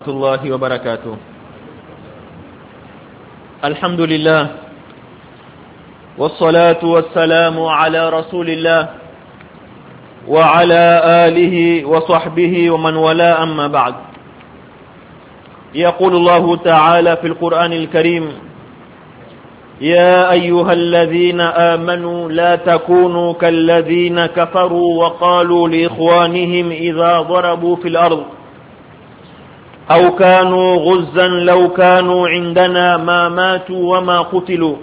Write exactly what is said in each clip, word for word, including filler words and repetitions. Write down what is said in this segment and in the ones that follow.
الله وبركاته. الحمد لله والصلاة والسلام على رسول الله وعلى آله وصحبه ومن والاه، أما بعد. يقول الله تعالى في القرآن الكريم: يا أيها الذين آمنوا لا تكونوا كالذين كفروا وقالوا لإخوانهم إذا ضربوا في الأرض أو كانوا غزا لو كانوا عندنا ما ماتوا وما قتلوا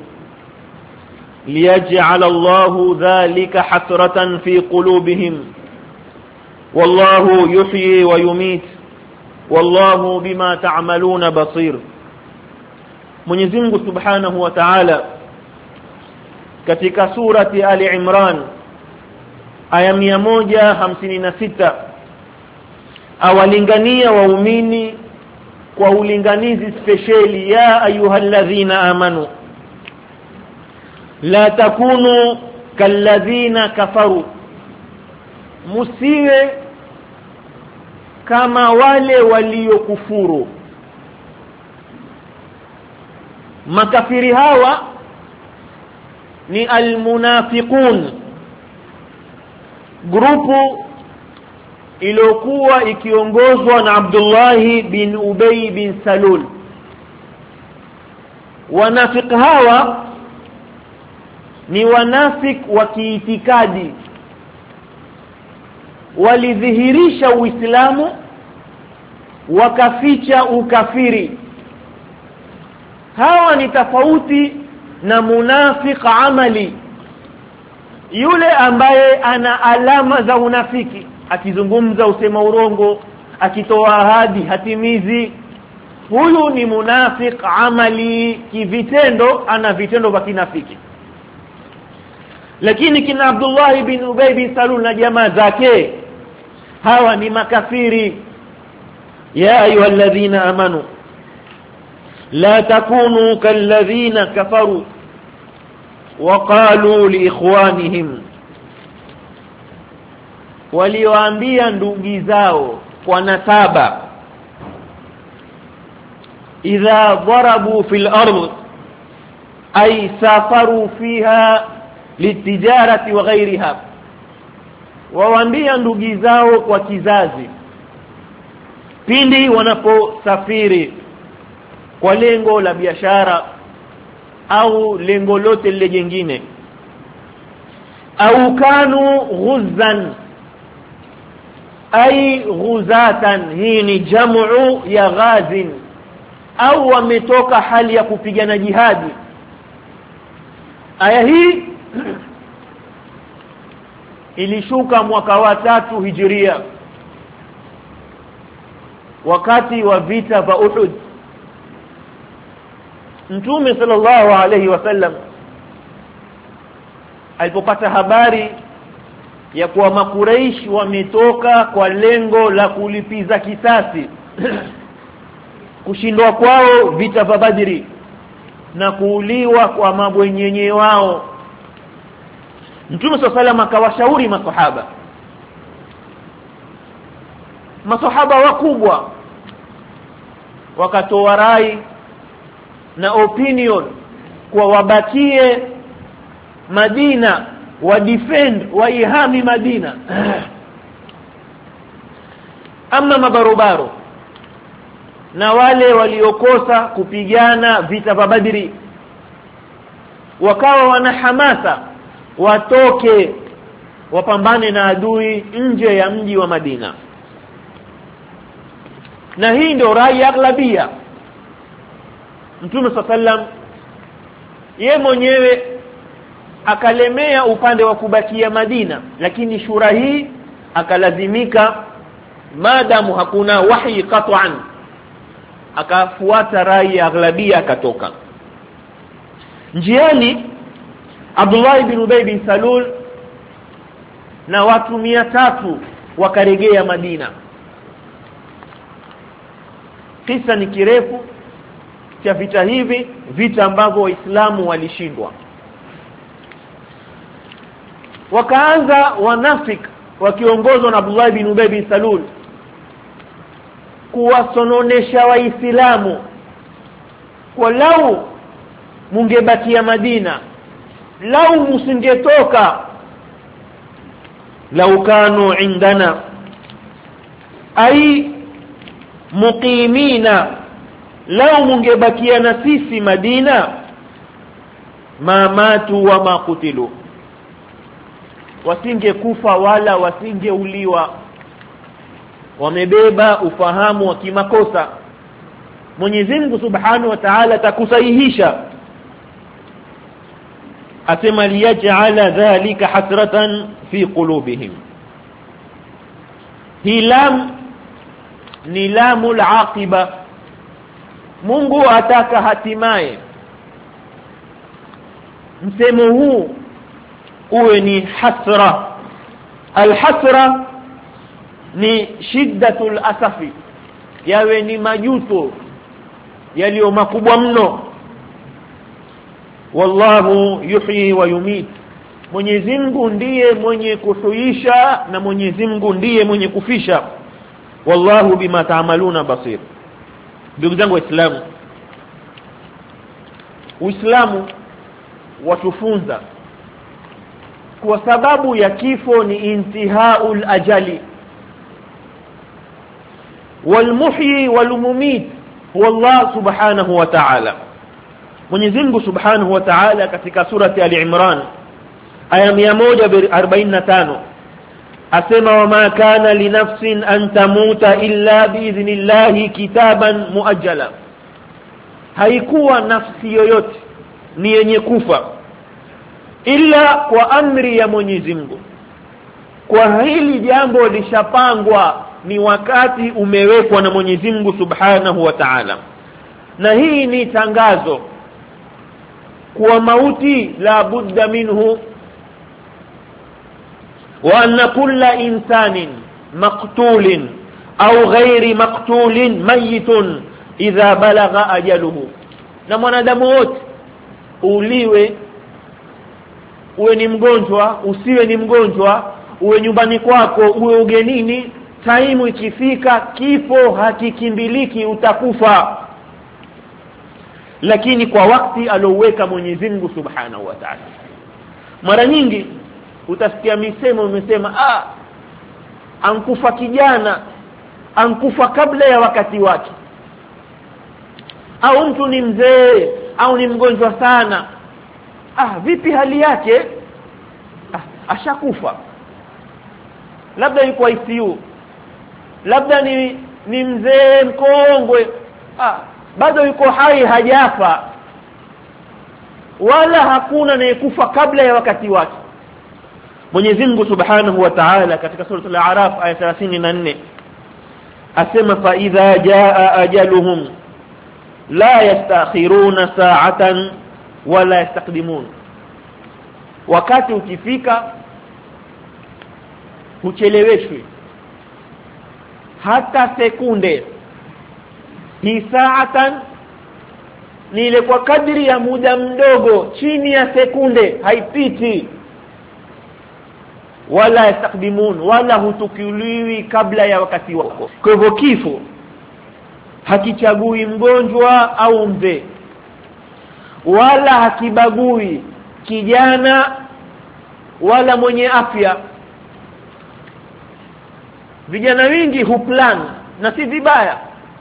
ليجعل الله ذلك حسرة في قلوبهم والله يحيي ويميت والله بما تعملون بصير. Mwenyezi Mungu Subhanahu wa Ta'ala katika surati Ali Imran aya mia moja hamsini na sita awalingania waumini kwa ulinganizi speciali: ya ayyuhalladhina amanu la takunu kalladhina kafaru, musiwe kama wale waliokufuru. Makafiri hawa ni almunafiqun, grupu iliyokuwa ikiongozwa na Abdullah bin Ubay bin Salul. Wanafiki hawa ni wanafiki wa kiitikadi, walidhihirisha Uislamu wakaficha ukafiri. Hawa ni tofauti na munafiki amali, yule ambaye ana alama za unafiki, akizungumza usema urongo, akitoa ahadi hatimizi. Huyu ni munafiki amali, kivitendo ana vitendo vya kinafiki. Lakini kina Abdullah bin Ubay bin Salul na jamaa zake, hawa ni makafiri. ya ayyuhalladhina amanu la takunu kalladhina kafaru wa qalu liikhwanihim, walioambia ndugu zao kwa nasaba, idha darabu fil ardh ay safaru fiha litijarati wa ghairiha, waambia ndugu zao kwa kizazi pindi wanaposafiri kwa lengo la biashara au lengo lote lile jingine. Au kanu ghuzzan ay ghuzatan, hii ni jamu ya ghazin, au wametoka hali ya kupigana jihadi. Aya hii ilishuka mwaka wa tatu hijiria, wakati wa vita vya Uhud. Mtume sallallahu alayhi wasallam alipopata habari ya kuwa Makuraish wametoka kwa lengo la kulipiza kisasi kushindwa kwao vita vya Badri na kuuliwa kwa mabwenyenye wao, Mtume sallallahu alayhi wasallam akawashauri masahaba masahaba wakubwa, wakatoa rai na opinion kwa wabakie Madina, wa defend wa ihami Madina. Ama mabarobaro na wale waliokosa kupigana vita vya Badri, wakawa wana hamasa watoke wapambane na adui nje ya mji wa Madina. Na hii ndio rai ya aghlabia. Mtume sallam yeye mwenyewe akalemea upande wa kubakia Madina, lakini shura hii akalazimika, maadamu hakuna wahi qat'an, akafuata rai ya aghlabia, akatoka. Njiani Abdullah bin Ubay bin Salul na watu mia tatu wakaregea Madina. Kisa ni kirefu cha vita hivi, vita ambavyo Waislamu walishindwa. Wakaanza wanafiki wakiongozwa na Abdullah bin Ubay bin Salul kuwasononesha waislamu kwa lau mungebakia Madina, lau musingetoka, lau kanu indana ay muqimina, lau mungebakia na sisi Madina, ma matu wa ma kutilu, wasingekufa wala wasingeuliwa. Wamebeba ufahamu wa kimakosa. Mwenyezi Mungu Subhanahu wa Ta'ala atakusahihisha, asema liyaj'ala dhalika hasratan fi qulubihim. Hii lam ni lamul aqiba. Mungu ataka hatimaye msemo huu uwe ni hasra. Alhasra ni shiddatul asafi, yawe ni majuto yaliyo makubwa mno. Wallahu yuhyi wa yumit, Mwenyezi Mungu ndiye mwenye kuhuisha na Mwenyezi Mungu ndiye mwenye kufisha. Wallahu bima ta'maluna basir. Ndugu zangu Waislamu, Uislamu watufunza kwa sababu ya kifo ni intihaul ajali, walmuhyi walmumit huwa Allah subhanahu wa ta'ala. Mwenyezi Mungu Subhanahu wa Ta'ala katika surati Al-Imran aya mia moja arobaini na tano asema, wama kana li nafsin an tamuta illa biidhnillahi kitaban muajjala, haikuwa nafsi yoyote ni yenye kufa ila kwa amri ya Mwenyezi Mungu. Kwa hili jambo lishapangwa, ni wakati umewekwa na Mwenyezi Mungu Subhanahu wa Ta'ala. Na hii ni tangazo kwa mauti la budda minhu, wa anna kulla insanin maqtulin au ghairi maqtulin mayitun idha balagha ajaluhu. Na mwanadamu wote uliwe, uwe ni mgonjwa, usiwe ni mgonjwa, uwe nyumbani kwako, uwe ugenini, taimu ikifika kifo hakikimbiliki, utakufa. Lakini kwa wakati aloweka Mwenyezi Mungu Subhanahu wa Ta'ala. Mara nyingi utasikia misemo umesema, ah ankufa kijana, ankufa kabla ya wakati wake, au mtu ni mzee au ni mgonjwa sana, ah vipi hali yake, ah ashakufa, labda yuko I C U, labda ni ni mzee mkongwe, ah bado yuko hai, hajafa. Wala hakuna anayekufa kabla ya wakati wake. Mwenyezi Mungu Subhanahu wa Ta'ala katika sura Al-A'raf aya thelathini na nne asema, fa idha jaa ajaluhum la yastakhiruna sa'atan wala yastaqdimun, wakati ukifika hucheleweshwi hata sekunde. Hii saatan ni ile kwa kadri ya muda mdogo, chini ya sekunde haipiti. Wala yastaqdimun, wala hutukuliwi kabla ya wakati wako. Kwa hivyo kifo hakichagui mgonjwa au mzee, wala hakibagui kijana wala mwenye afya. Vijana wengi huplan, na si vibaya,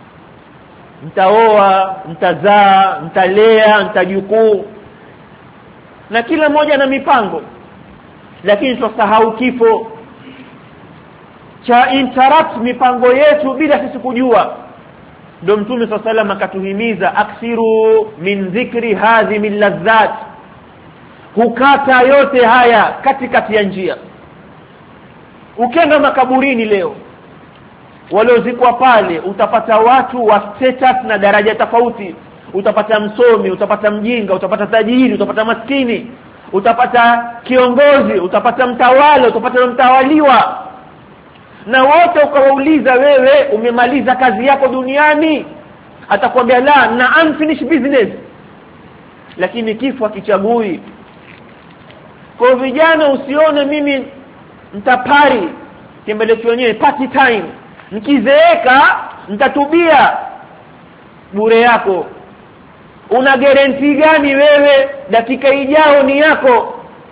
mtaoa, mtazaa, mtalea, mtajukuu, na kila mmoja na mipango. Lakini tusahau kifo cha interrupt mipango yetu bila sisi kujua. Ndio Mtume sallallahu alayhi wasallam akatuhimiza, aksiru min dhikri hadhi min ladhat, hukata yote haya katikati ya njia. Ukenda makaburini leo, waliozikwa pale, utapata watu wa status na daraja tofauti. Utapata msomi, utapata mjinga, utapata tajiri, utapata maskini, utapata kiongozi, utapata mtawala, utapata mtawaliwa. Na wote ukawauliza, wewe umemaliza kazi yako duniani? Atakwambia la, na unfinished business. Lakini kifo hakichagui. Kwa vijana, usione mimi mtapari, kimbelecho wenyewe party time, nikizeeka nitatubia bure yako. Una guarantee gani wewe dakika ijao ni yako?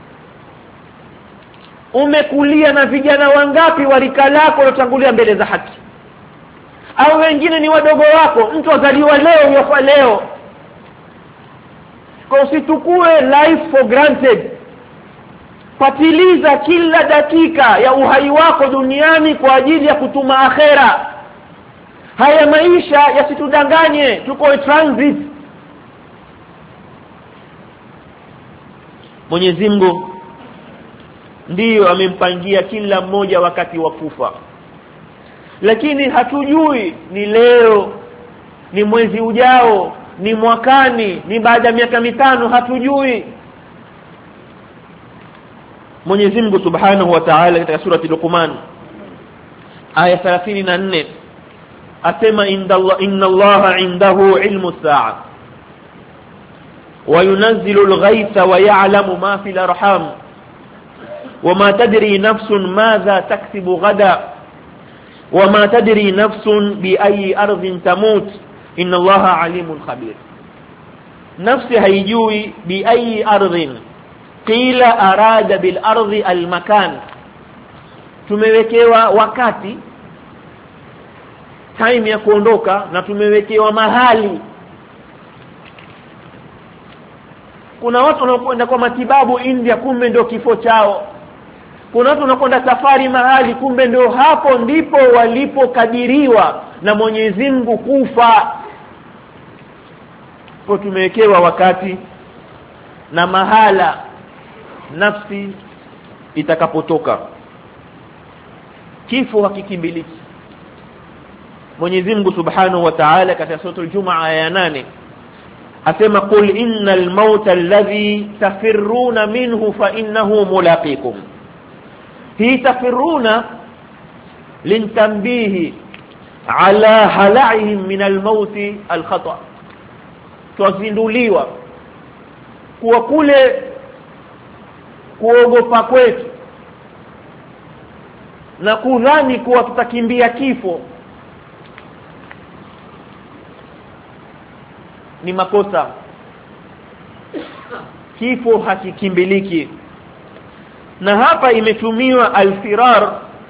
Umekulia na vijana wangapi warika lako waliotangulia mbele za haki? Au wengine ni wadogo wako, mtu azaliwa leo yafa leo. Kwa usitukue life for granted. Patiliza kila dakika ya uhai wako duniani kwa ajili ya kutuma akhera. Haya maisha yasitudanganye, tuko transit. Mwenyezi Mungu ndiyo amempangia kila mmoja wakati wa kufa, lakini hatujui ni leo, ni mwezi ujao, ni mwakani, ni baada ya miaka mitano, hatujui. Mwenyezi Mungu Subhanahu wa Ta'ala katika surati Luqman aya thelathini na nne asema inna Allaha indahu ilmu as-sa'a wa yunazzilu al-ghaytha wa ya'lamu ma fil arham وما تدري نفس ماذا تكسب غدا وما تدري نفس بأي أرض تموت إن الله عليم خبير. نفس haijui بأي أرض قيل أراد بالأرض المكان. tumewekewa wakati, time ya kuondoka, na tumewekewa mahali. Kuna watu wanaokwenda kwa matibabu India, kumbe ndio kifo chao. Kuna watu wanakwenda safari mahali, kumbe ndio hapo ndipo walipokadiriwa na Mwenyezi Mungu kufa. Kwa tumewekewa wakati na mahala nafsi itakapotoka. Kifo hakikimbiliki. Mwenyezi Mungu Subhanahu wa Ta'ala katika sura al-Jumu'ah aya nane asema qul innal mauta alladhi tafirruna minhu fa innahu mulaqikum. Hii tafirruna lintambihi ala hala'ihim min al-maut al-khata'. Tuzinduliwa kuwa kule kuogopa kwetu na kudhani kuwa tutakimbia kifo ni makosa. Kifo hakikimbiliki. Na hapa imetumiwa al-firar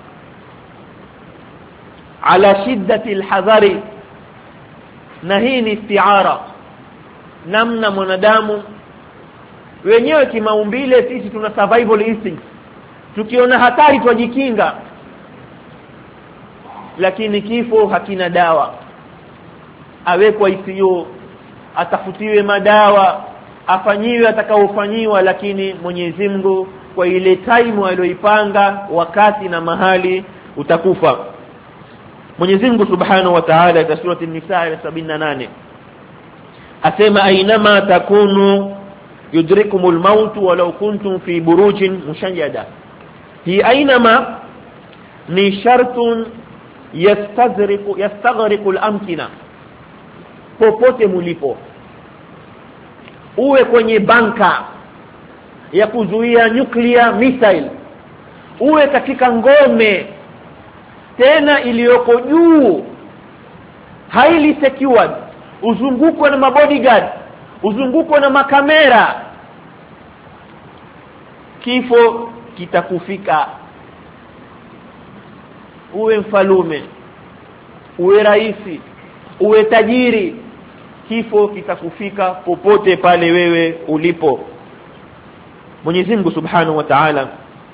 ala shiddati al-hadhari, na hii ni isti'ara. Namna mwanadamu wenyewe kimaumbile, sisi tuna survival instinct. Tukiona hatari tujikinga, lakini kifo hakina dawa. Awekwa I C U, atafutiwe madawa, afanyiwe atakaofanyiwa, lakini Mwenyezi Mungu kwa ile time aliyoipanga wakati na mahali utakufa. Mwenyezi Mungu Subhanahu wa Ta'ala katika surati An-Nisa aya sabini na nane asema ainama takunu yudrikumul maut walau kuntum fi burujin mushayyada. Hii ainama ni shartun yastazriqu yastaghriqu al-amkina. Popote mulipo, uwe kwenye banka ya kuzuia nuclear missile, uwe katika ngome tena iliyoko juu highly secured, uzungukwe na mabodyguard, uzungukwe na makamera, kifo kitakufika. Uwe mfalume, uwe raisi, uwe tajiri, kifo kitakufika popote pale wewe ulipo. Mwenyezi Mungu Subhanahu wa Ta'ala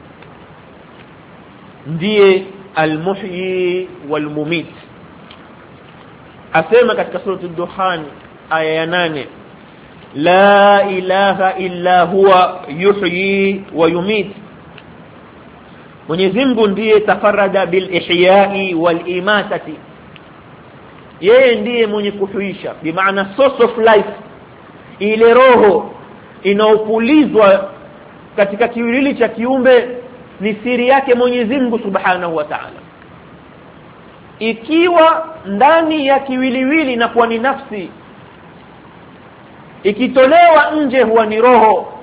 ndiye al-muhyi wal-mumit. Asema katika sura ad-Dukhan aya ya nane la ilaha illa huwa yuhyi wa yumit. Mwenyezi Mungu ndiye tafarrada bil ihya'i wal imatati. Yeye ndiye mwenye kuhuisha, bi maana source of life, ile roho inaopulizwa katika kiwiliwili cha kiumbe ni siri yake Mwenyezi Mungu Subhanahu wa Ta'ala. Ikiwa ndani ya kiwiliwili na kwa ni nafsi, ikitolewa nje huwa ni roho.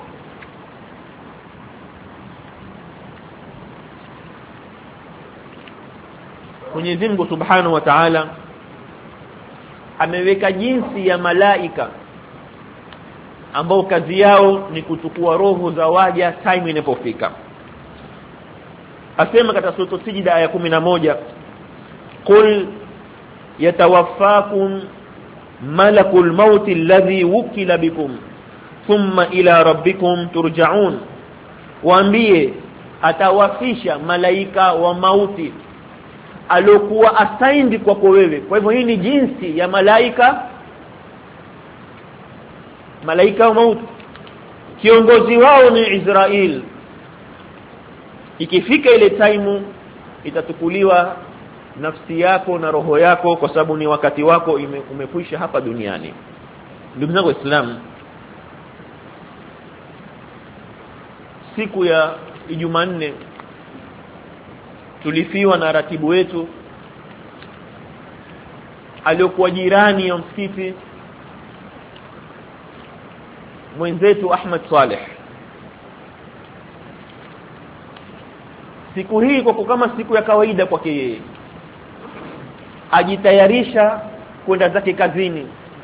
Mwenyezi Mungu Subhanahu wa Ta'ala ameweka jinsi ya malaika ambao kazi yao ni kuchukua roho za waja time inapofika. Asema katika sura Sijda aya kumi na moja, qul yatawaffakum malakul maut alladhi wukila bikum thumma ila rabbikum turja'un, waambie atawafisha malaika wa mauti alokuwa assigned kwako wewe. Kwa hivyo hii ni jinsi ya malaika malaika wa mauti, kiongozi wao ni Israel. Ikifika ile time itatukuliwa nafsi yako na roho yako, kwa sababu ni wakati wako umekwisha hapa duniani. Ndugu zangu Waislamu, siku ya Jumanne tulifiwa na ratibu wetu aliyokuwa jirani ya msikiti mwenzetu Ahmed Saleh. Siku hii kwa kama siku ya kawaida kwake yeye, ajitayarisha kwenda zake kazini,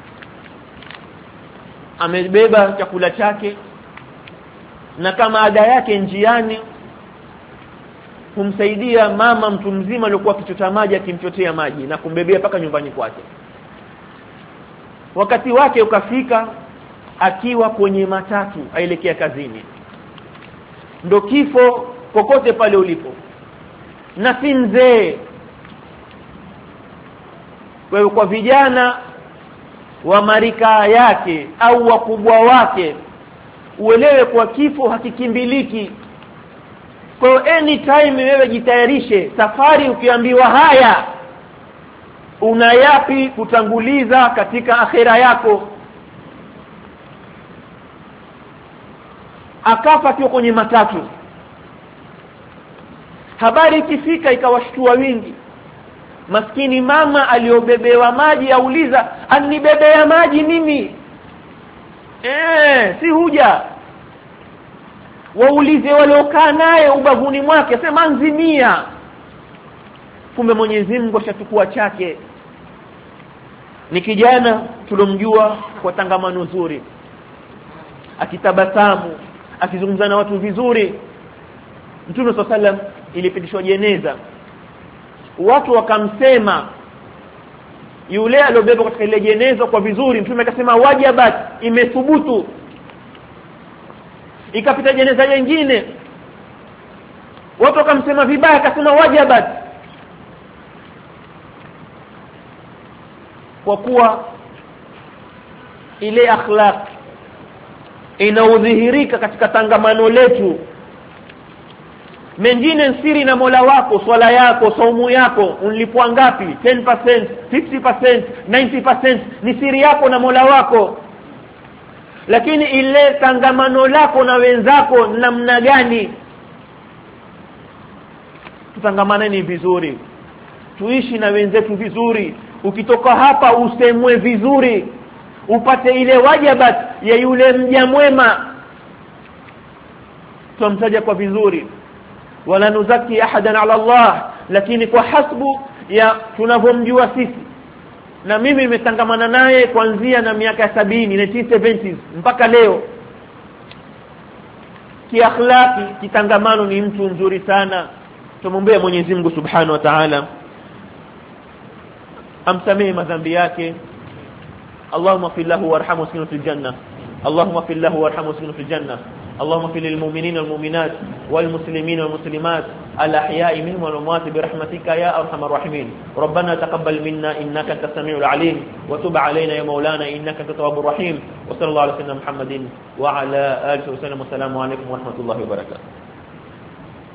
amebeba chakula chake, na kama ada yake njiani kumsaidia mama mtu mzima aliyokuwa akichota maji, akimchotea maji na kumbebea paka nyumbani kwake. Wakati wake ukafika, akiwa kwenye matatu aelekea kazini. Ndo kifo kokote pale ulipo, na si mzee. Kwa kwa vijana wa marika yake au wakubwa wake, uelewe kwa kifo hakikimbiliki. Kwa anytime wewe jitayarishe safari. Ukiambiwa haya, una yapi kutanguliza katika akhera yako? Akafa akiwa kwenye matatu. Habari ikifika ikawashtua wingi. Maskini mama aliobebewa maji auliza, anibebea maji mimi? Eh, si huja. Waulize waliokaa naye ubavuni mwake, sema nzimia. Kumbe Mwenyezi Mungu ashachukua chake. Ni kijana tulomjua kwa tangamano nzuri, akitabasamu, akizungumza na watu vizuri. Mtume sallallahu alaihi wasallam ilipitishwa jeneza, watu wakamsema yule aliyobeba katika ile jeneza kwa vizuri. Mtume akasema wajibat, imethubutu. Ikapita jeneza nyingine, watu wakamsema vibaya, akasema wajibat. Kwa kuwa ile akhlaq inaudhihirika katika tangamano letu. Mengine siri na Mola wako, swala yako, saumu yako, unlipwa ngapi? ten percent, fifty percent, ninety percent, ni siri yako na Mola wako. Lakini ile tangamano lako na wenzako namna gani? Tutangamaneni vizuri, tuishi na wenzetu vizuri. Ukitoka hapa usemwe vizuri, upate ile wajibat ya yule mja mwema. Tumtaja kwa vizuri, wala nuzaki ahadan ala Allah, lakini kwa hasbu ya tunavomjua sisi. Na mimi nimetangamana naye kuanzia na miaka sabini, nineteen seventies mpaka leo. Kiakhlaqi, kitangamano ni mtu mzuri sana. Tumwombea Mwenyezi Mungu Subhanahu wa Ta'ala amsamehe madhambi yake. Allahumma fil lahu warhamhu waskinu fil janna. Allahumma fil lahu warhamhu waskinu fil janna. اللهم اغفر للمؤمنين والمؤمنات والمسلمين والمسلمات الأحياء منهم والأموات برحمتك يا أرحم الراحمين. ربنا تقبل منا إنك أنت السميع العليم، وتب علينا يا مولانا إنك أنت التواب الرحيم. وصلى الله على سيدنا محمد وعلى آله وسلم. والسلام عليكم ورحمة الله وبركاته.